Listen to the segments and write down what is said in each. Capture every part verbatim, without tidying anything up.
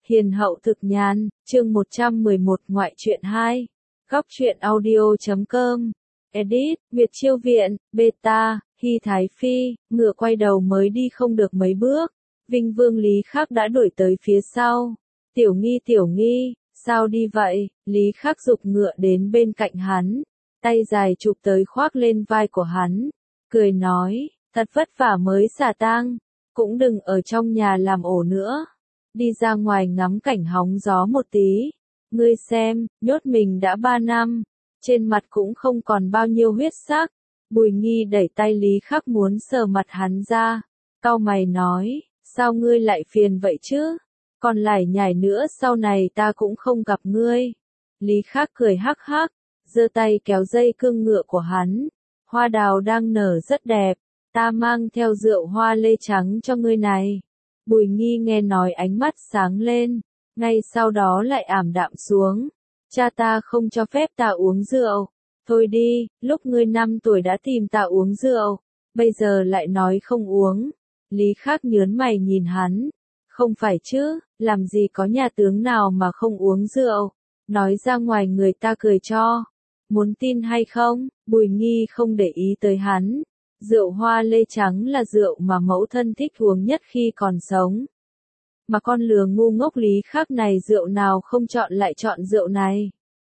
Hiền hậu thực nhàn, chương một trăm mười một ngoại truyện hai. Góc truyện audio chấm com. Edit, Việt Chiêu Viện, Beta, Hy Thái Phi, ngựa quay đầu mới đi không được mấy bước. Vinh Vương Lý Khắc đã đuổi tới phía sau. Tiểu Nghi tiểu Nghi, sao đi vậy? Lý Khắc giục ngựa đến bên cạnh hắn. Tay dài chụp tới khoác lên vai của hắn. Cười nói, thật vất vả mới xả tang. Cũng đừng ở trong nhà làm ổ nữa. Đi ra ngoài ngắm cảnh hóng gió một tí. Ngươi xem, nhốt mình đã ba năm. Trên mặt cũng không còn bao nhiêu huyết sắc. Bùi Nghi đẩy tay Lý Khắc muốn sờ mặt hắn ra. Cau mày nói, sao ngươi lại phiền vậy chứ? Còn lải nhải nữa sau này ta cũng không gặp ngươi. Lý Khắc cười hắc hắc, giơ tay kéo dây cương ngựa của hắn. Hoa đào đang nở rất đẹp, ta mang theo rượu hoa lê trắng cho ngươi này. Bùi Nghi nghe nói ánh mắt sáng lên, ngay sau đó lại ảm đạm xuống. Cha ta không cho phép ta uống rượu. Thôi đi, lúc ngươi năm tuổi đã tìm ta uống rượu, bây giờ lại nói không uống. Lý Khắc nhớn mày nhìn hắn. Không phải chứ, làm gì có nhà tướng nào mà không uống rượu. Nói ra ngoài người ta cười cho. Muốn tin hay không? Bùi Nghi không để ý tới hắn. Rượu hoa lê trắng là rượu mà mẫu thân thích uống nhất khi còn sống. Mà con lừa ngu ngốc Lý Khắc này rượu nào không chọn lại chọn rượu này.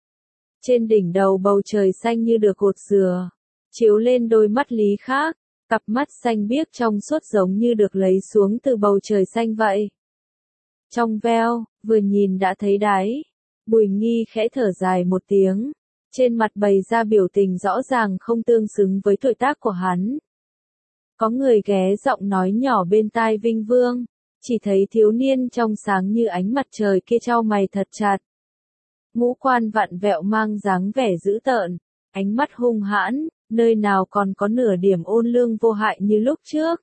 Trên đỉnh đầu bầu trời xanh như được cột dừa, chiếu lên đôi mắt Lý Khắc, cặp mắt xanh biếc trong suốt giống như được lấy xuống từ bầu trời xanh vậy. Trong veo, vừa nhìn đã thấy đáy. Bùi Nghi khẽ thở dài một tiếng, trên mặt bày ra biểu tình rõ ràng không tương xứng với tuổi tác của hắn. Có người ghé giọng nói nhỏ bên tai Vinh Vương, chỉ thấy thiếu niên trong sáng như ánh mặt trời kia chau mày thật chặt. Ngũ quan vặn vẹo mang dáng vẻ dữ tợn, ánh mắt hung hãn, nơi nào còn có nửa điểm ôn lương vô hại như lúc trước.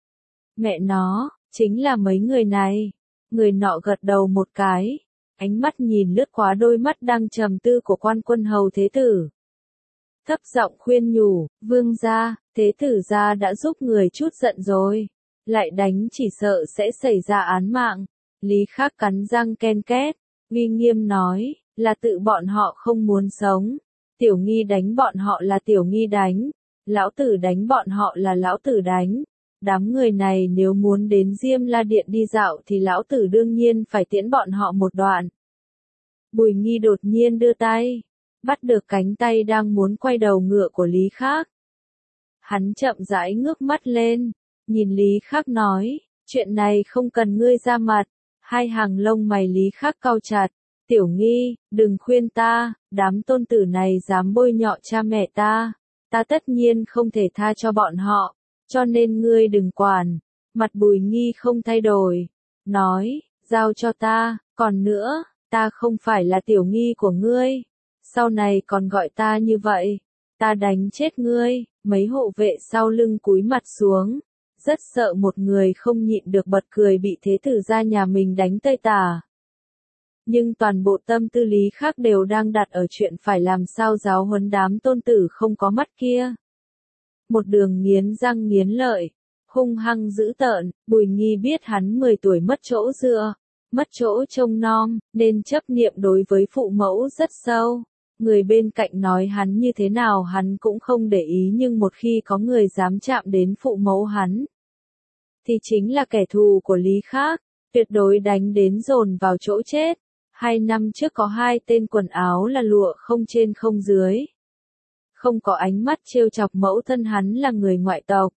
Mẹ nó, chính là mấy người này. Người nọ gật đầu một cái, ánh mắt nhìn lướt qua đôi mắt đang trầm tư của Quan Quân Hầu Thế Tử. Thấp giọng khuyên nhủ, vương gia, Thế Tử gia đã giúp người chút giận rồi. Lại đánh chỉ sợ sẽ xảy ra án mạng. Lý Khắc cắn răng ken két, uy nghiêm nói, là tự bọn họ không muốn sống. Tiểu Nghi đánh bọn họ là Tiểu Nghi đánh. Lão tử đánh bọn họ là lão tử đánh. Đám người này nếu muốn đến Diêm La Điện đi dạo thì lão tử đương nhiên phải tiễn bọn họ một đoạn. Bùi Nghi đột nhiên đưa tay, bắt được cánh tay đang muốn quay đầu ngựa của Lý Khắc. Hắn chậm rãi ngước mắt lên, nhìn Lý Khắc nói, chuyện này không cần ngươi ra mặt. Hai hàng lông mày Lý Khắc cau chặt, Tiểu Nghi, đừng khuyên ta, đám tôn tử này dám bôi nhọ cha mẹ ta, ta tất nhiên không thể tha cho bọn họ, cho nên ngươi đừng quản. Mặt Bùi Nghi không thay đổi, nói, giao cho ta, còn nữa, ta không phải là Tiểu Nghi của ngươi, sau này còn gọi ta như vậy, ta đánh chết ngươi. Mấy hộ vệ sau lưng cúi mặt xuống, rất sợ một người không nhịn được bật cười bị Thế Tử gia nhà mình đánh tơi tả. Nhưng toàn bộ tâm tư Lý Khắc đều đang đặt ở chuyện phải làm sao giáo huấn đám tôn tử không có mắt kia. Một đường nghiến răng nghiến lợi, hung hăng dữ tợn. Bùi Nghi biết hắn mười tuổi mất chỗ dựa, mất chỗ trông nom, nên chấp niệm đối với phụ mẫu rất sâu. Người bên cạnh nói hắn như thế nào hắn cũng không để ý, nhưng một khi có người dám chạm đến phụ mẫu hắn, thì chính là kẻ thù của Lý Khắc, tuyệt đối đánh đến dồn vào chỗ chết. Hai năm trước có hai tên quần áo là lụa không trên không dưới. Không có ánh mắt trêu chọc mẫu thân hắn là người ngoại tộc.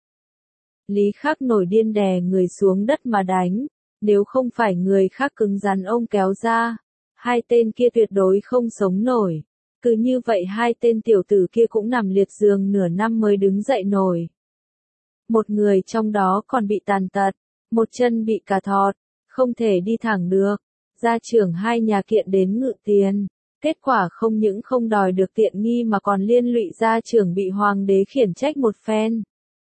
Lý Khắc nổi điên đè người xuống đất mà đánh, nếu không phải người khác cứng rắn ôm kéo ra, hai tên kia tuyệt đối không sống nổi. Cứ như vậy hai tên tiểu tử kia cũng nằm liệt giường nửa năm mới đứng dậy nổi. Một người trong đó còn bị tàn tật, một chân bị cà thọt, không thể đi thẳng được. Gia trưởng hai nhà kiện đến ngự tiền, kết quả không những không đòi được tiện nghi mà còn liên lụy gia trưởng bị hoàng đế khiển trách một phen.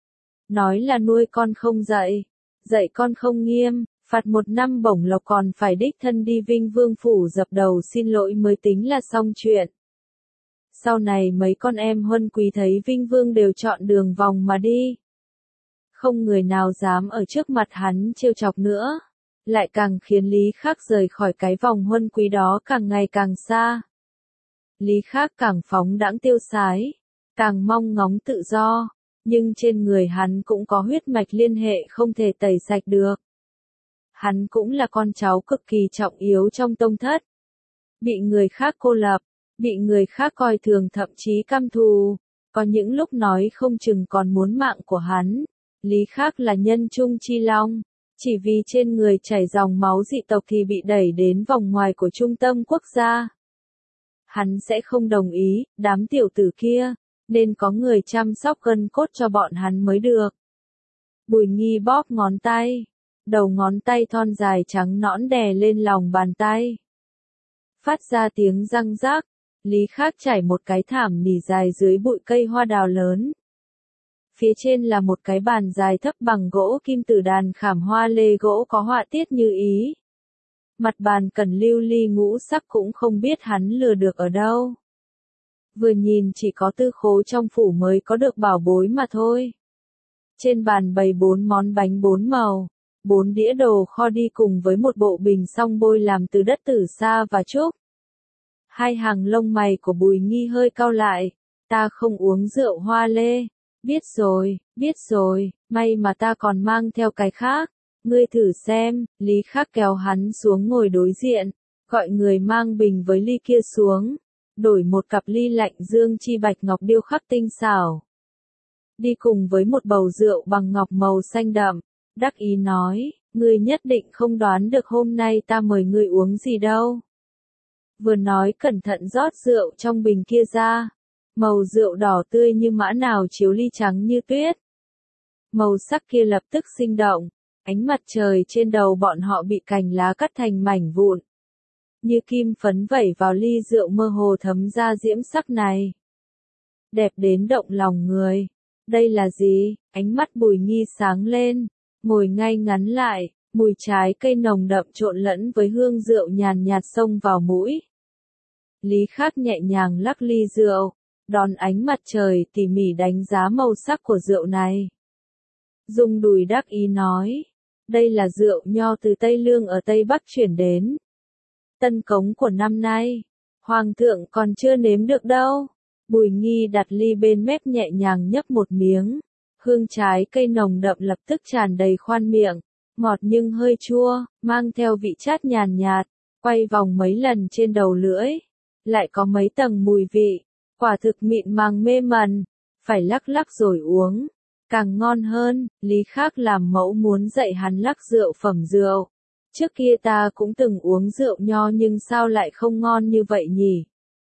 Nói là nuôi con không dạy, dạy con không nghiêm, phạt một năm bổng lộc còn phải đích thân đi Vinh Vương phủ dập đầu xin lỗi mới tính là xong chuyện. Sau này mấy con em huân quý thấy Vinh Vương đều chọn đường vòng mà đi. Không người nào dám ở trước mặt hắn trêu chọc nữa. lại càng khiến Lý Khắc rời khỏi cái vòng huân quý đó càng ngày càng xa. Lý Khắc càng phóng đãng tiêu sái, càng mong ngóng tự do, nhưng trên người hắn cũng có huyết mạch liên hệ không thể tẩy sạch được. Hắn cũng là con cháu cực kỳ trọng yếu trong tông thất. Bị người khác cô lập, bị người khác coi thường thậm chí căm thù, có những lúc nói không chừng còn muốn mạng của hắn. Lý Khắc là nhân trung chi long, chỉ vì trên người chảy dòng máu dị tộc thì bị đẩy đến vòng ngoài của trung tâm quốc gia. Hắn sẽ không đồng ý, đám tiểu tử kia, nên có người chăm sóc gân cốt cho bọn hắn mới được. Bùi Nghi bóp ngón tay, đầu ngón tay thon dài trắng nõn đè lên lòng bàn tay. Phát ra tiếng răng rác, Lý Khắc trải một cái thảm nỉ dài dưới bụi cây hoa đào lớn. Phía trên là một cái bàn dài thấp bằng gỗ kim từ đàn khảm hoa lê gỗ có họa tiết như ý. Mặt bàn cần lưu ly ngũ sắc cũng không biết hắn lừa được ở đâu. Vừa nhìn chỉ có tư khố trong phủ mới có được bảo bối mà thôi. Trên bàn bày bốn món bánh bốn màu, bốn đĩa đồ kho đi cùng với một bộ bình song bôi làm từ đất tử sa và trúc. Hai hàng lông mày của Bùi Nghi hơi cau lại, ta không uống rượu hoa lê. Biết rồi, biết rồi, may mà ta còn mang theo cái khác. Ngươi thử xem. Lý Khắc kéo hắn xuống ngồi đối diện, gọi người mang bình với ly kia xuống, đổi một cặp ly lạnh dương chi bạch ngọc điêu khắc tinh xảo. Đi cùng với một bầu rượu bằng ngọc màu xanh đậm, đắc ý nói, ngươi nhất định không đoán được hôm nay ta mời ngươi uống gì đâu. Vừa nói cẩn thận rót rượu trong bình kia ra, màu rượu đỏ tươi như mã nào chiếu ly trắng như tuyết. Màu sắc kia lập tức sinh động, ánh mặt trời trên đầu bọn họ bị cành lá cắt thành mảnh vụn. Như kim phấn vẩy vào ly rượu mơ hồ thấm ra diễm sắc này. Đẹp đến động lòng người. Đây là gì? Ánh mắt Bùi Nghi sáng lên, ngồi ngay ngắn lại, mùi trái cây nồng đậm trộn lẫn với hương rượu nhàn nhạt xông vào mũi. Lý Khắc nhẹ nhàng lắc ly rượu, đón ánh mặt trời tỉ mỉ đánh giá màu sắc của rượu này. Dung đùi đắc ý nói, đây là rượu nho từ Tây Lương ở Tây Bắc chuyển đến. Tân cống của năm nay, Hoàng thượng còn chưa nếm được đâu. Bùi Nghi đặt ly bên mép nhẹ nhàng nhấp một miếng, hương trái cây nồng đậm lập tức tràn đầy khoang miệng, ngọt nhưng hơi chua, mang theo vị chát nhàn nhạt, quay vòng mấy lần trên đầu lưỡi, lại có mấy tầng mùi vị, quả thực mịn màng mê mẩn, phải lắc lắc rồi uống, càng ngon hơn. Lý Khắc làm mẫu muốn dạy hắn lắc rượu phẩm rượu. Trước kia ta cũng từng uống rượu nho nhưng sao lại không ngon như vậy nhỉ?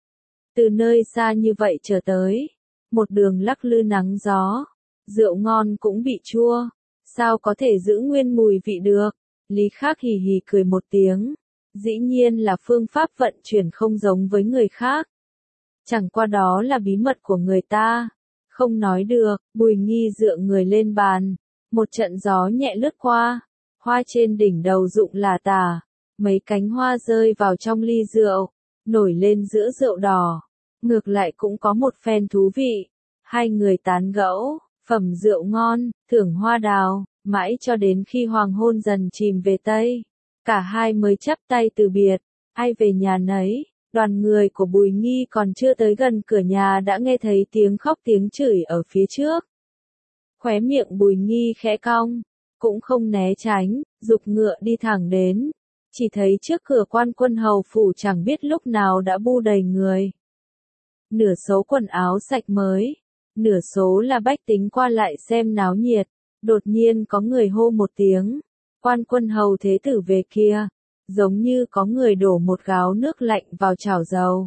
Từ nơi xa như vậy trở tới, một đường lắc lư nắng gió, rượu ngon cũng bị chua, sao có thể giữ nguyên mùi vị được? Lý Khắc hì hì cười một tiếng, dĩ nhiên là phương pháp vận chuyển không giống với người khác. Chẳng qua đó là bí mật của người ta, không nói được. Bùi Nghi dựa người lên bàn, một trận gió nhẹ lướt qua, hoa trên đỉnh đầu rụng lả tả, mấy cánh hoa rơi vào trong ly rượu, nổi lên giữa rượu đỏ. Ngược lại cũng có một phen thú vị, hai người tán gẫu, phẩm rượu ngon, thưởng hoa đào, mãi cho đến khi hoàng hôn dần chìm về Tây. Cả hai mới chắp tay từ biệt, ai về nhà nấy. Đoàn người của Bùi Nghi còn chưa tới gần cửa nhà đã nghe thấy tiếng khóc tiếng chửi ở phía trước. Khóe miệng Bùi Nghi khẽ cong, cũng không né tránh, giục ngựa đi thẳng đến. Chỉ thấy trước cửa Quan Quân hầu phủ chẳng biết lúc nào đã bu đầy người. Nửa số quần áo sạch mới, nửa số là bách tính qua lại xem náo nhiệt. Đột nhiên có người hô một tiếng, Quan Quân hầu thế tử về kia. Giống như có người đổ một gáo nước lạnh vào chảo dầu.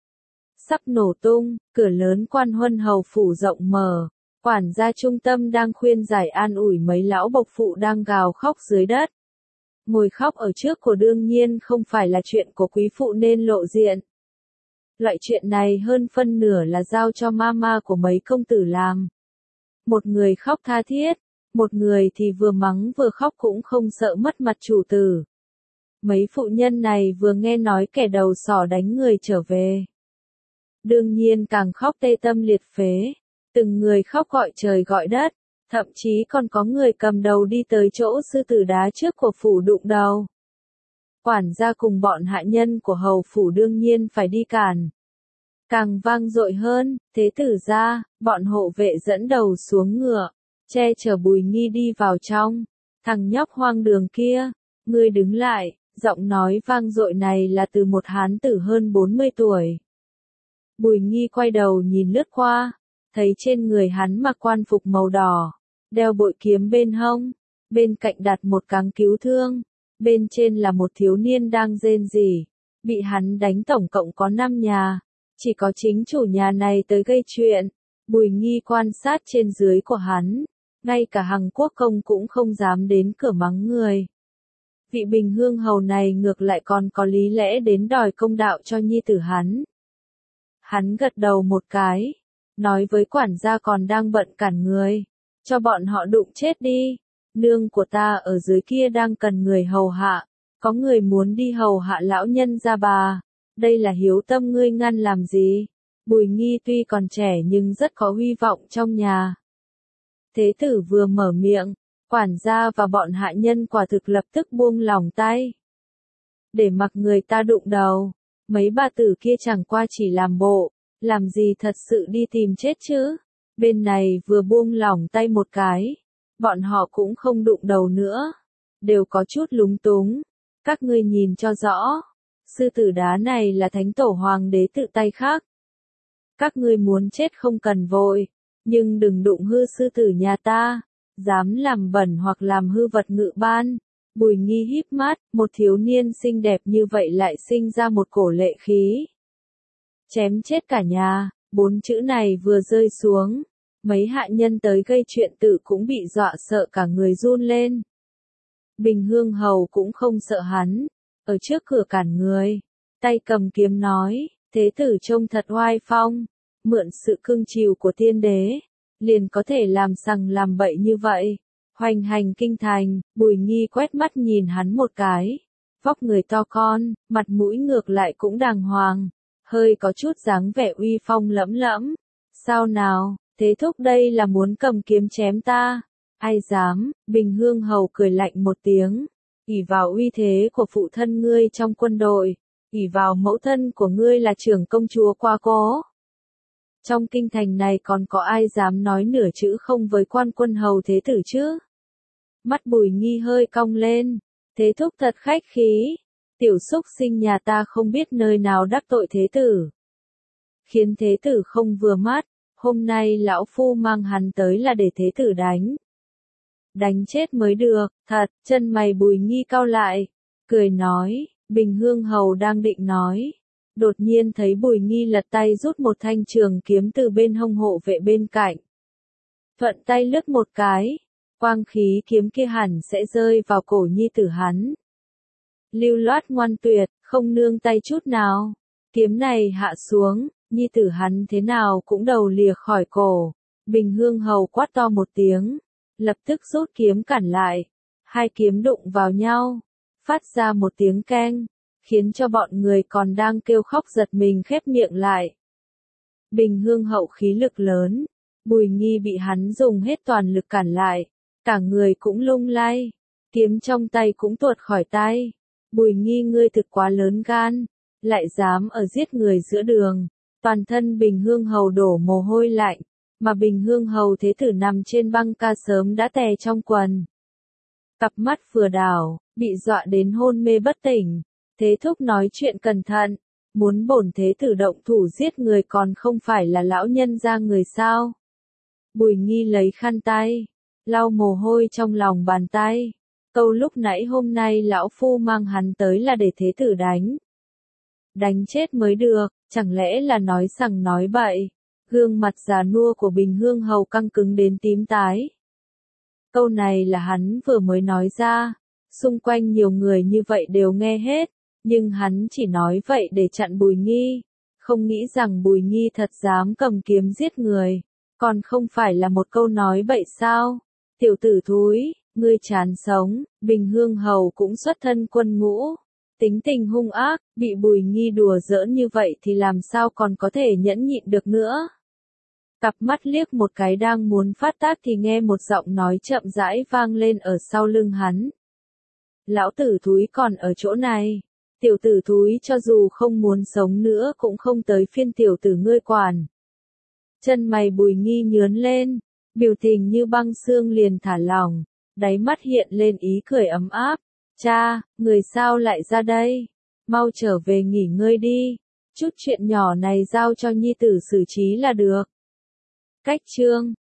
Sắp nổ tung, cửa lớn Quan Huân hầu phủ rộng mở, quản gia trung tâm đang khuyên giải an ủi mấy lão bộc phụ đang gào khóc dưới đất. Ngồi khóc ở trước của đương nhiên không phải là chuyện của quý phụ nên lộ diện. Loại chuyện này hơn phân nửa là giao cho mama của mấy công tử làm. Một người khóc tha thiết, một người thì vừa mắng vừa khóc cũng không sợ mất mặt chủ tử. Mấy phụ nhân này vừa nghe nói kẻ đầu sỏ đánh người trở về. Đương nhiên càng khóc tê tâm liệt phế, từng người khóc gọi trời gọi đất, Thậm chí còn có người cầm đầu đi tới chỗ sư tử đá trước của phủ đụng đầu. Quản gia cùng bọn hạ nhân của hầu phủ đương nhiên phải đi cản. Càng vang dội hơn, thế tử ra, bọn hộ vệ dẫn đầu xuống ngựa, che chở Bùi Nghi đi vào trong. Thằng nhóc hoang đường kia, ngươi đứng lại, giọng nói vang dội này là từ một hán tử hơn bốn mươi tuổi. Bùi Nghi quay đầu nhìn lướt qua, thấy trên người hắn mặc quan phục màu đỏ, đeo bội kiếm bên hông, bên cạnh đặt một cáng cứu thương, bên trên là một thiếu niên đang rên rỉ, bị hắn đánh tổng cộng có năm nhà, chỉ có chính chủ nhà này tới gây chuyện. Bùi Nghi quan sát trên dưới của hắn, ngay cả Hằng Quốc công cũng không dám đến cửa mắng người. Vị Bình Hương hầu này ngược lại còn có lý lẽ đến đòi công đạo cho nhi tử hắn. Hắn gật đầu một cái, nói với quản gia còn đang bận cản người, cho bọn họ đụng chết đi, nương của ta ở dưới kia đang cần người hầu hạ, có người muốn đi hầu hạ lão nhân gia bà, đây là hiếu tâm ngươi ngăn làm gì? Bùi Nghi tuy còn trẻ nhưng rất có hy vọng trong nhà. Thế tử vừa mở miệng, quản gia và bọn hạ nhân quả thực lập tức buông lỏng tay. Để mặc người ta đụng đầu, mấy bà tử kia chẳng qua chỉ làm bộ, làm gì thật sự đi tìm chết chứ. Bên này vừa buông lỏng tay một cái, bọn họ cũng không đụng đầu nữa, đều có chút lúng túng. Các ngươi nhìn cho rõ, sư tử đá này là thánh tổ hoàng đế tự tay khắc. Các ngươi muốn chết không cần vội, nhưng đừng đụng hư sư tử nhà ta, dám làm bẩn hoặc làm hư vật ngự ban. Bùi Nghi híp mắt, một thiếu niên xinh đẹp như vậy lại sinh ra một cổ lệ khí. Chém chết cả nhà, bốn chữ này vừa rơi xuống, mấy hạ nhân tới gây chuyện tự cũng bị dọa sợ cả người run lên. Bình Hương hầu cũng không sợ hắn, ở trước cửa cản người, tay cầm kiếm nói, thế tử trông thật oai phong, mượn sự cưng chiều của tiên đế, liền có thể làm sằng làm bậy như vậy, hoành hành kinh thành. Bùi Nghi quét mắt nhìn hắn một cái, vóc người to con, mặt mũi ngược lại cũng đàng hoàng, hơi có chút dáng vẻ uy phong lẫm lẫm. Sao nào, thế thúc đây là muốn cầm kiếm chém ta? Ai dám? Bình Hương hầu cười lạnh một tiếng, ỷ vào uy thế của phụ thân ngươi trong quân đội, ỷ vào mẫu thân của ngươi là trưởng công chúa qua cố. Trong kinh thành này còn có ai dám nói nửa chữ không với quan quân hầu thế tử chứ? Mắt Bùi Nghi hơi cong lên, thế thúc thật khách khí, tiểu xúc sinh nhà ta không biết nơi nào đắc tội thế tử. Khiến thế tử không vừa mắt, hôm nay lão phu mang hắn tới là để thế tử đánh. Đánh chết mới được, thật. Chân mày Bùi Nghi cau lại, cười nói. Bình Hương hầu đang định nói, đột nhiên thấy Bùi Nghi lật tay rút một thanh trường kiếm từ bên hông hộ vệ bên cạnh. Thuận tay lướt một cái, quang khí kiếm kia hẳn sẽ rơi vào cổ nhi tử hắn. Lưu loát ngoan tuyệt, không nương tay chút nào. Kiếm này hạ xuống, nhi tử hắn thế nào cũng đầu lìa khỏi cổ. Bình Hương hầu quát to một tiếng, lập tức rút kiếm cản lại. Hai kiếm đụng vào nhau, phát ra một tiếng keng, khiến cho bọn người còn đang kêu khóc giật mình khép miệng lại. Bình Hương hậu khí lực lớn, Bùi Nghi bị hắn dùng hết toàn lực cản lại, cả người cũng lung lay, kiếm trong tay cũng tuột khỏi tay. Bùi Nghi ngươi thực quá lớn gan, lại dám ở giết người giữa đường. Toàn thân Bình Hương hầu đổ mồ hôi lạnh, mà Bình Hương hầu thế tử nằm trên băng ca sớm đã tè trong quần. Cặp mắt vừa đảo, bị dọa đến hôn mê bất tỉnh. Thế thúc nói chuyện cẩn thận, muốn bổn thế tử động thủ giết người còn không phải là lão nhân gia người sao? Bùi Nghi lấy khăn tay, lau mồ hôi trong lòng bàn tay. Câu lúc nãy hôm nay lão phu mang hắn tới là để thế tử đánh. Đánh chết mới được, chẳng lẽ là nói sằng nói bậy? Gương mặt già nua của Bình Hương hầu căng cứng đến tím tái. Câu này là hắn vừa mới nói ra, xung quanh nhiều người như vậy đều nghe hết, nhưng hắn chỉ nói vậy để chặn Bùi Nghi, không nghĩ rằng Bùi Nghi thật dám cầm kiếm giết người, còn không phải là một câu nói bậy sao? Tiểu tử thúi, ngươi chán sống. Bình Hương hầu cũng xuất thân quân ngũ, tính tình hung ác, bị Bùi Nghi đùa giỡn như vậy thì làm sao còn có thể nhẫn nhịn được nữa. Cặp mắt liếc một cái đang muốn phát tác thì nghe một giọng nói chậm rãi vang lên ở sau lưng hắn. Lão tử thúi còn ở chỗ này. Tiểu tử thúi cho dù không muốn sống nữa cũng không tới phiên tiểu tử ngươi quản. Chân mày Bùi Nghi nhướn lên, biểu tình như băng xương liền thả lỏng, đáy mắt hiện lên ý cười ấm áp. Cha, người sao lại ra đây? Mau trở về nghỉ ngơi đi. Chút chuyện nhỏ này giao cho nhi tử xử trí là được. Cách chương